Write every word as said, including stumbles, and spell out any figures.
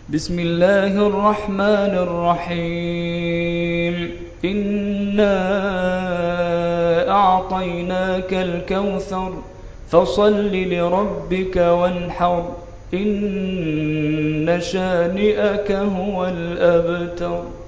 بسم الله الرحمن الرحيم إنا أعطيناك الكوثر فصل لربك وانحر إن شانئك هو الأبتر.